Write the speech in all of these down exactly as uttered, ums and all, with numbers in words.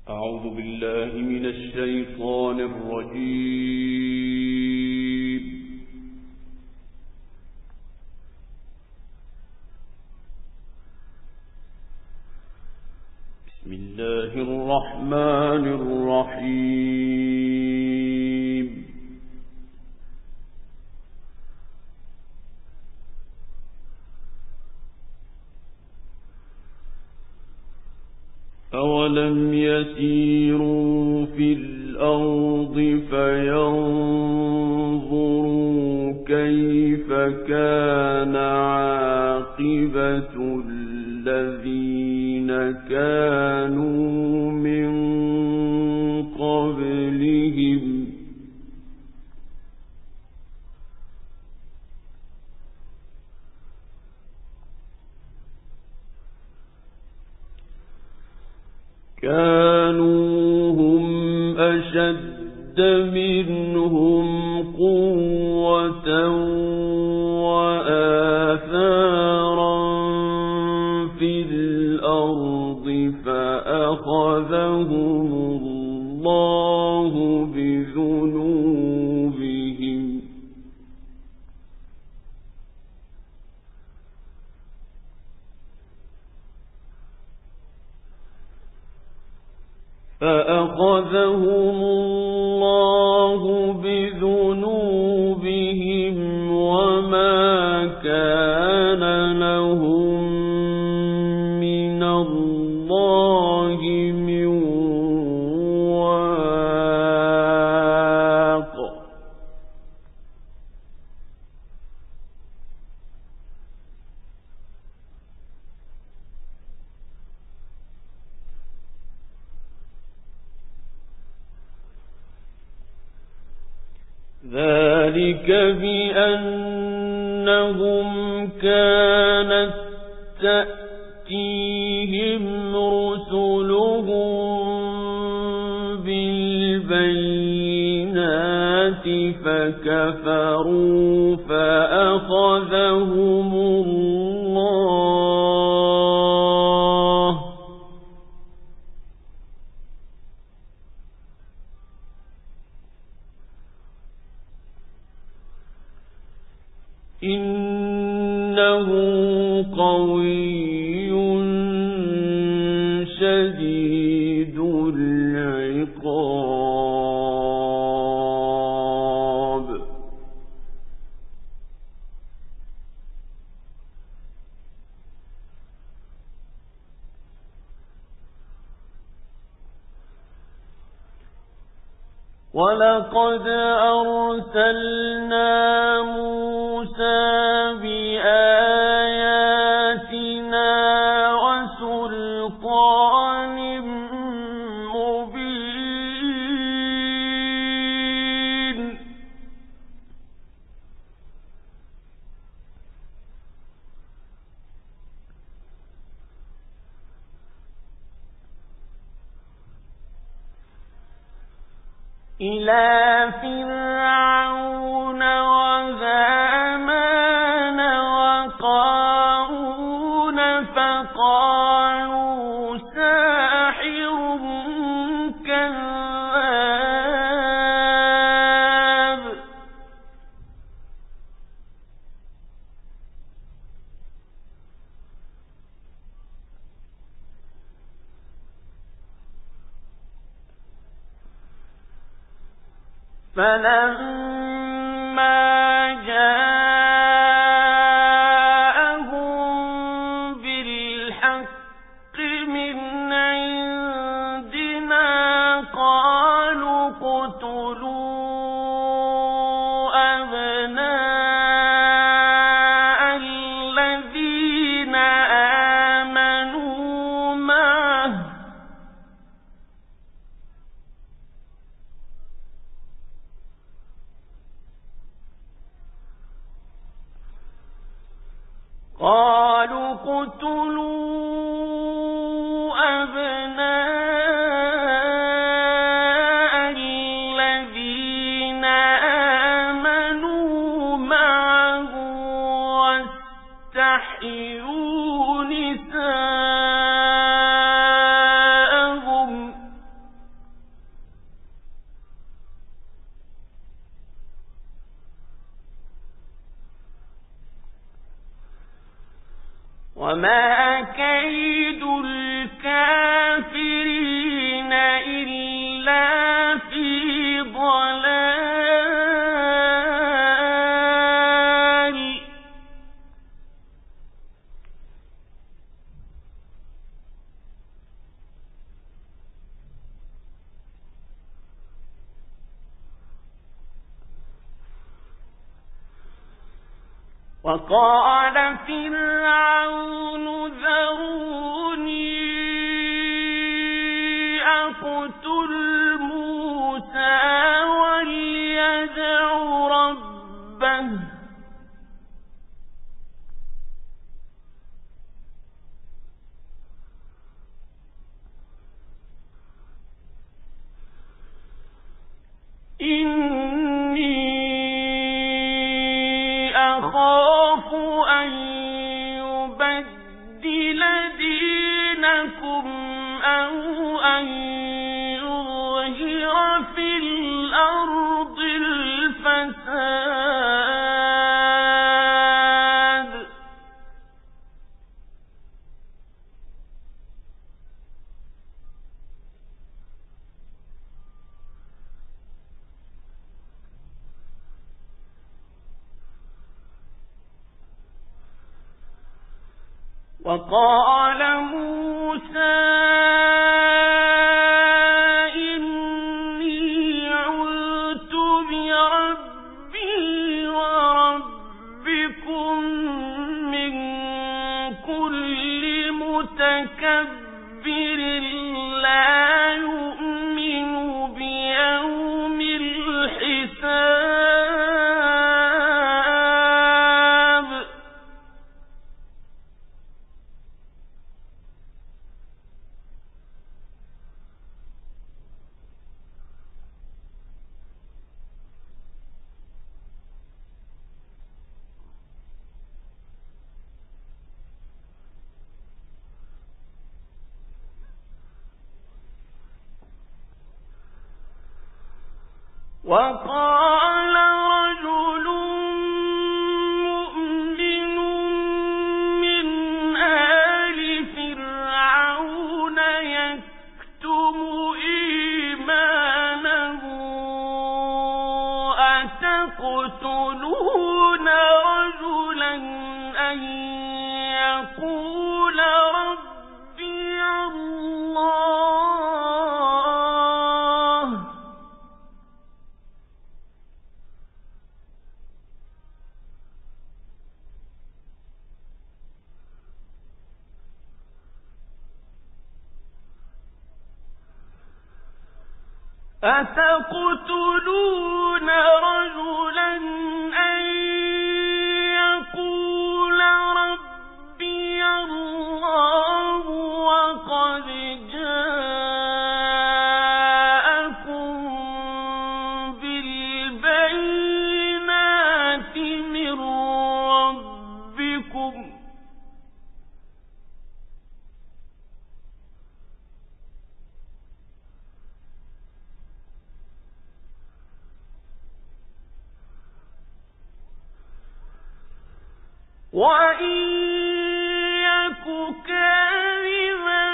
أعوذ بالله من الشيطان الرجيم. بسم الله الرحمن الرحيم. أولم يسيروا في الأرض فينظروا كيف كان عاقبة الذين كانوا من قبلهم كانوا هم أشد منهم قوة وآثارا في الأرض فأخذهم الله بذنوبهم فأخذهم الله بذنوبهم وما كان لهم من الله من واق. ذلك بأنهم كانت تأتيهم رسلهم بالبينات فكفروا فأخذهم الله إنه قوي شديد العقاب. ولقد أرسلنا موسى بآياتنا وسلطان مبين إلى فرعون وهامان وقارون فقالوا ساحر كذاب. فلما جاءهم بالحق من عندنا قالوا اقتلوا أبناء الذين آمنوا معه كَيْدُ الْكَافِرِينَ إِلَّا فِي ضَلَالٍ وَقَالَ فِرْعَوْنُ ذَرُونِي أَقْتُلْ مُوسَىٰ وَلْيَدْعُ رَبَّهُ إِنِّي أَخَافُ أَن يُبَدِّلَ دِينَكُمْ أَوْ أَن يُظْهِرَ فِي الْأَرْضِ الْفَسَادَ وَقَالَ مُوسَىٰ إِنِّي عُذْتُ بِرَبِّي وَرَبِّكُم مِّن كُلِّ مُتَكَبِّرٍ لَّا يُؤْمِنُ بِيَوْمِ الْحِسَابِ وَقَالَ رَجُلٌ مُّؤْمِنٌ مِّنْ آلِ فِرْعَوْنَ يَكْتُمُ إِيمَانَهُ أَتَقْتُلُونَ رَجُلًا أَن يَقُولَ رَبِّيَ اللَّهُ أَتَقْتُلُونَ رَجُلًا أَن يَقُولَ رَبِّيَ اللَّهُ وَقَدْ جَاءَكُم بِالْبَيِّنَاتِ مِن رَّبِّكُمْ وَإِن يَكُ كَاذِبًا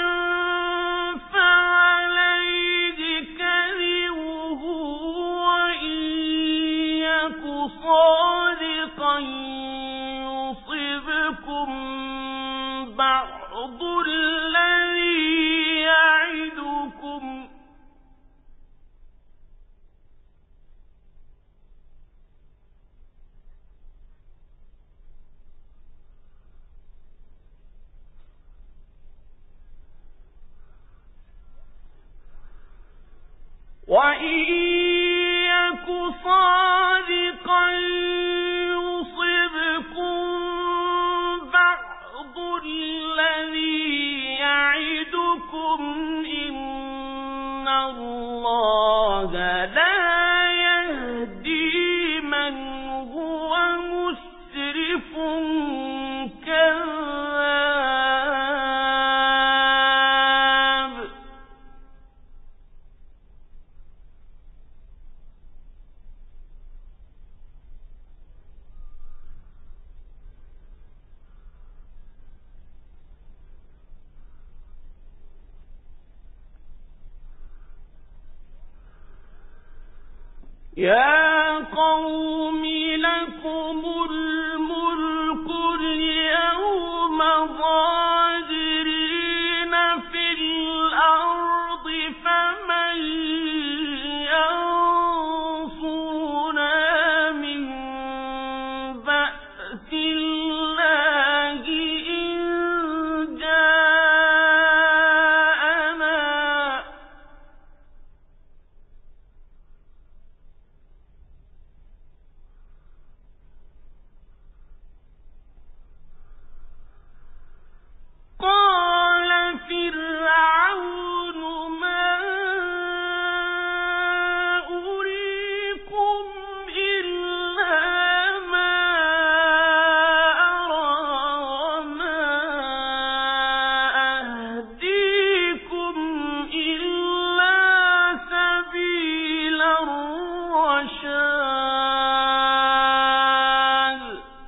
فَعَلَيْهِ كَذِبُهُ وَإِن يَكُ صَادِقًا يُصِبْكُم بَعْضُ الَّذِي يَعِدُكُمْ ۖ وَإِن يَكُ صَادِقًا يُصِبْكُم بَعْضُ الَّذِي يَعِدُكُمْ ۖ إِنَّ اللَّهَ لَا يَهْدِي مَنْ هُوَ مُسْرِفٌ كَذَّابٌ يا قوم لكم الملك اليوم ظاهرين في الأرض فمن ينصرنا من بأس الله إن جاءنا قال فرعون ما أريكم إلا ما أرى وما أهديكم إلا سبيل الرشاد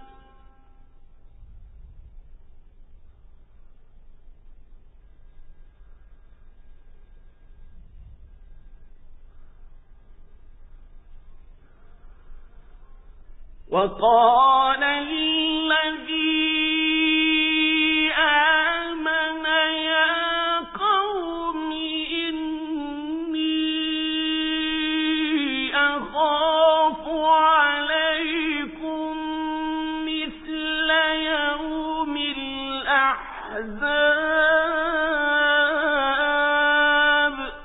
وقال الذي آمن يا قوم إني أخاف عليكم مثل يوم الأحزاب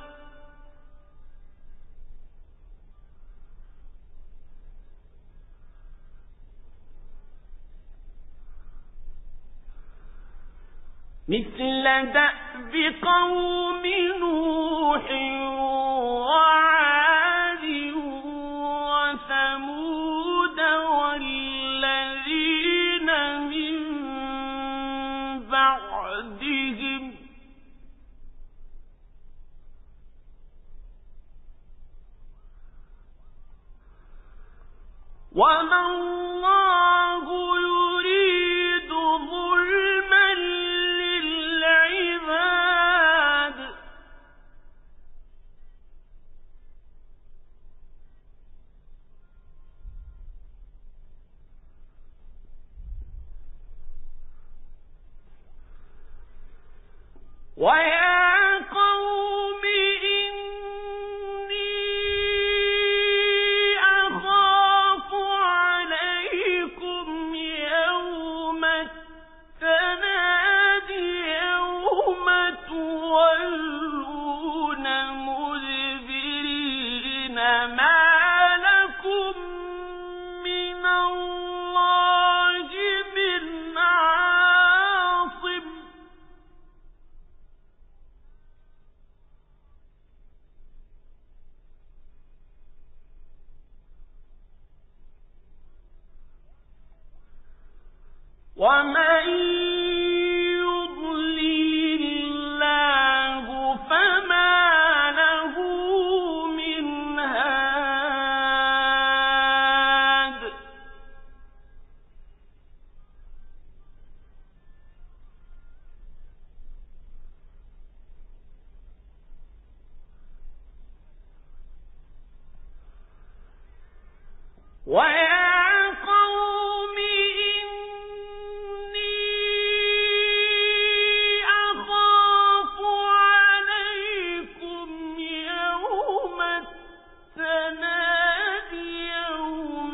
مثل دأب قوم نوح وعاد وثمود والذين من بعدهم وما الله يريد ظلما للعباد ويا قوم إني أخاف عليكم يوم التناد يوم تولون مدبرين ما لكم من الله من عاصم ومن يضلل الله فما له من هاد ويا قوم إني أخاف عليكم يوم التناد يوم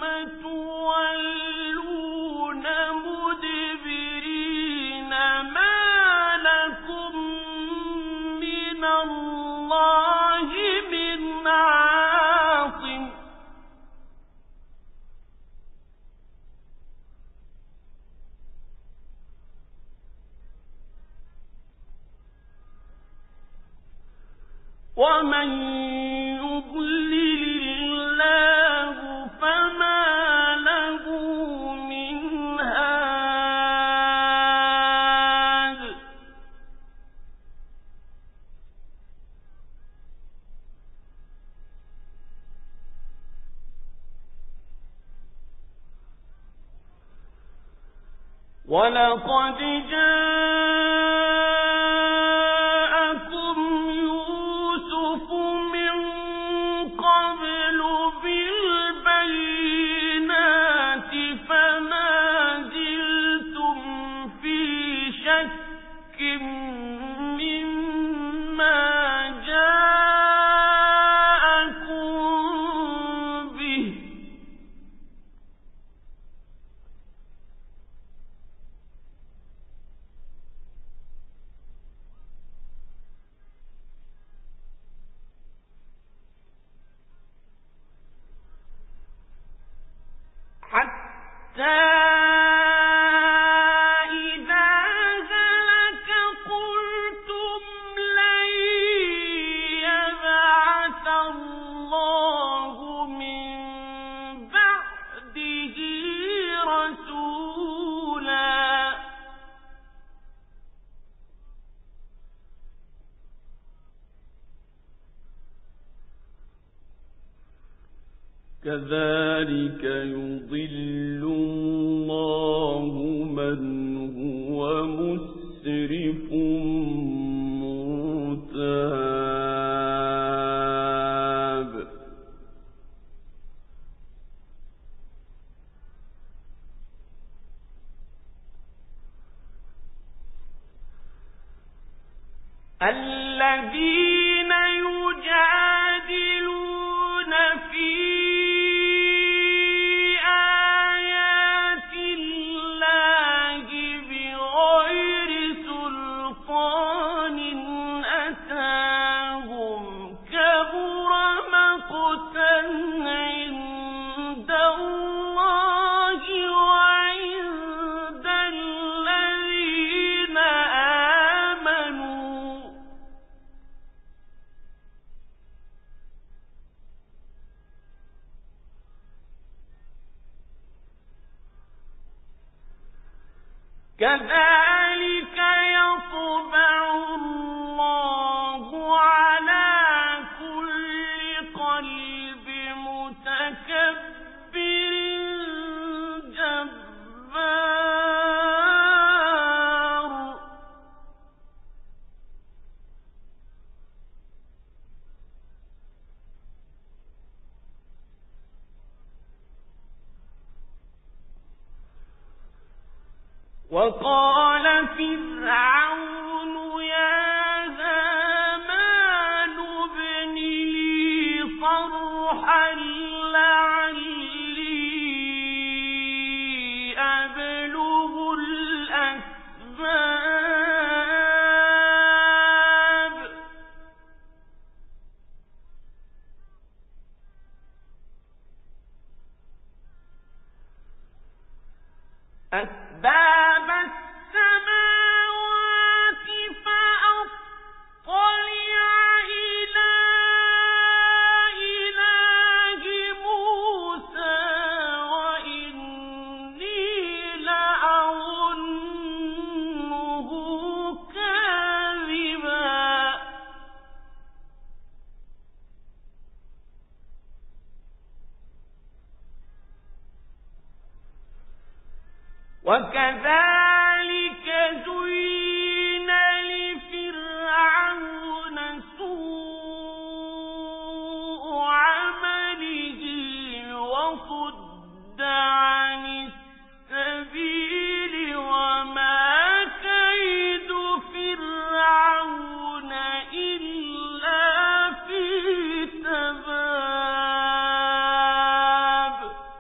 تولون مدبرين ما لكم من الله من عاصم ومن يضلل الله فما له من هاد ولقد جاءكم يوسف من قبل بالله كذلك يضل الله من هو مسرف مرتاب. الذين يجادلون في كذلك يطبع الله على كل قلب متكبر جبار. وقال فرعون يا هامان ابن لي صرحا لعلي أبلغ الأسباب أسباب السماوات فأطلع إلى إله موسى وإني لأظنه كاذبا. وكذلك زين لفرعون سوء عمله وصد عن السبيل وما كيد فرعون إلا في تباب.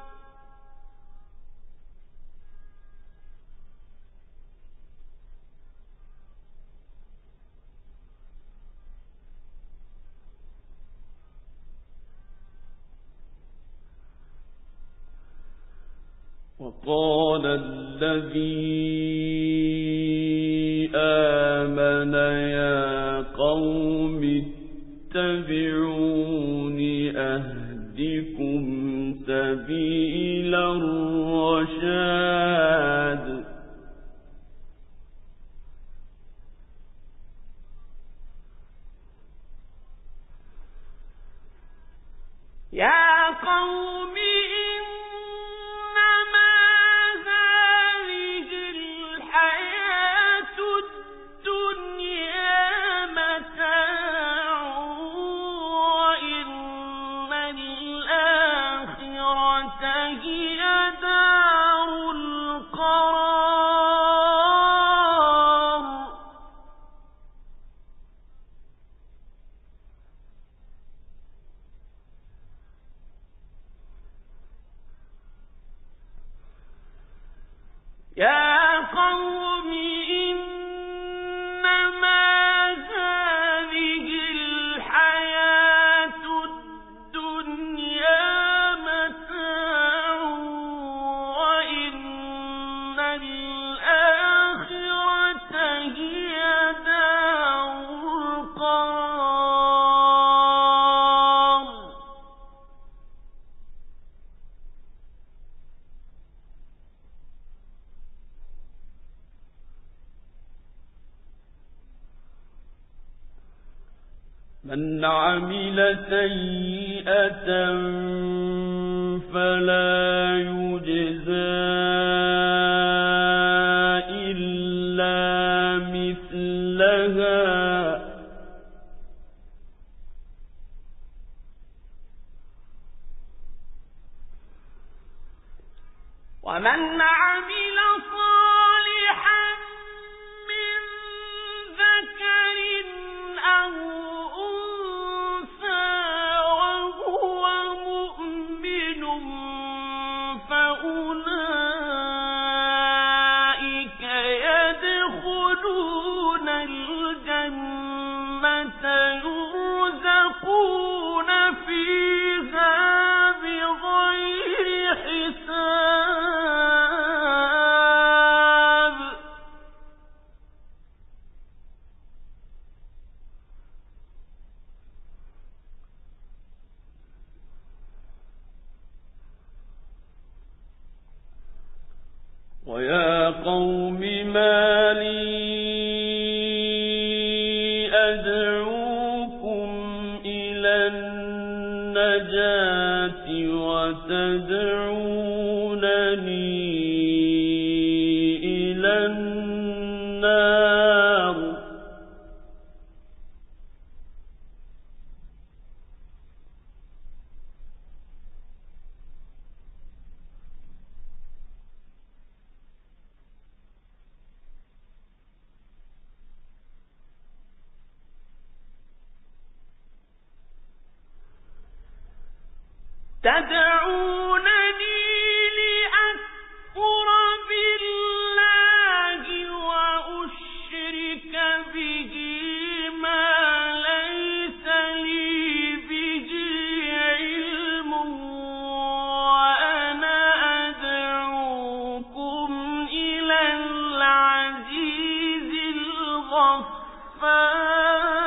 وقال الذي آمن يا قوم اتبعون أهدكم سبيل الرشاد. يا قوم يا قوم إنما هذه الحياة الدنيا متاع وإن من عمل سيئة فلا يجزى إلا مثلها ومن عمل صالحا من ذكر أو أنثى وهو مؤمن فأولئك يدخلون الجنة يرزقون فيها بغير حساب. ويا قوم ما لي أدعوكم إلى النجاة وتدعونني إلى النار تدعونني لأكفر بالله وأشرك به ما ليس لي به علم وأنا أدعوكم إلى العزيز الغفار.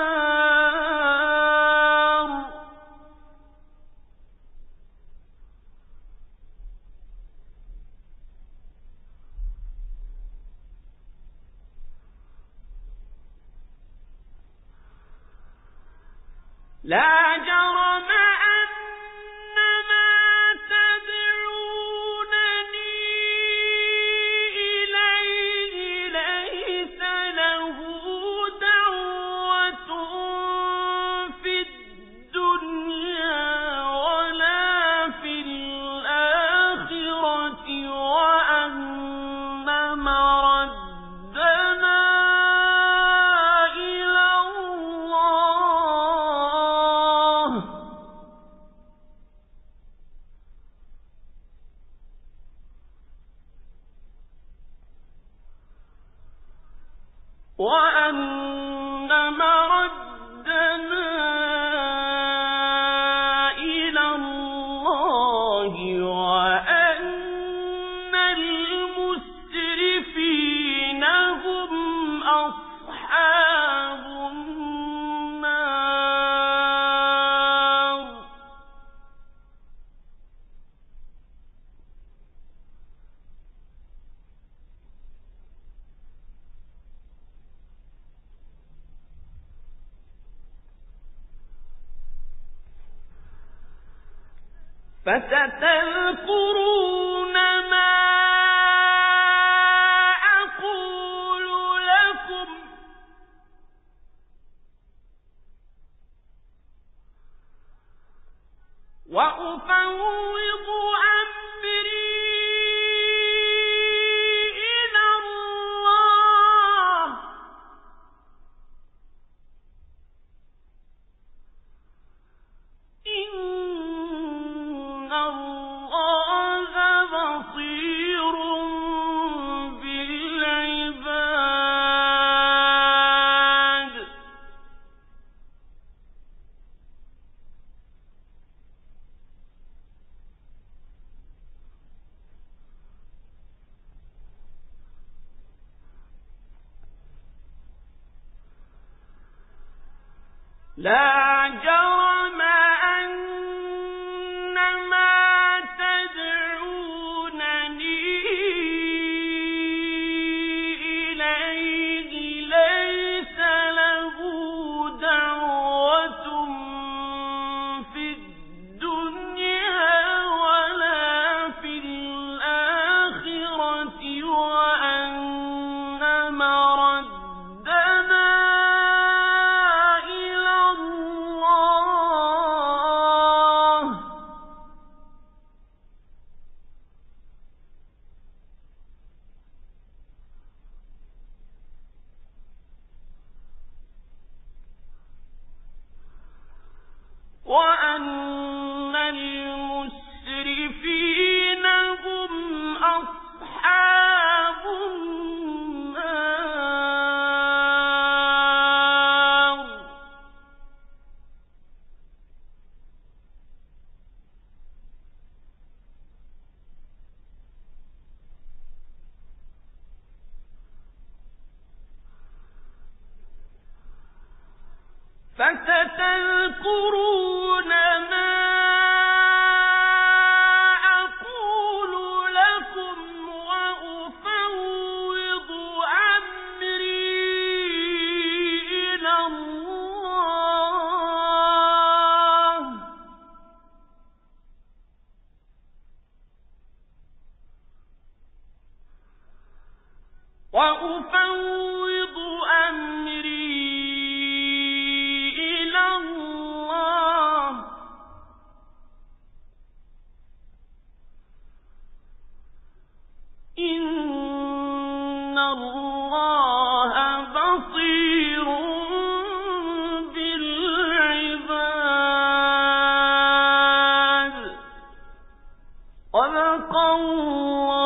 لا جرم أن ما تدعونني إليه ليس له دعوة في الدنيا ولا في الآخرة وأن مردنا إلى الله وأن مردنا إلى الله وأن المسرفين هم أصحاب النار. فستذكرون ما أقول لكم وأفوض أمري إلى الله إن الله بصير بالعباد. لا جرم أن ما تدعونني إليه ليس له دعوة وأن المسرفين هم أصحاب النار. فستذكرون ما أقول لكم وأفوض أمري إلى الله وأفوض أمري إلى الله إن الله بصير بالعباد. صدق الله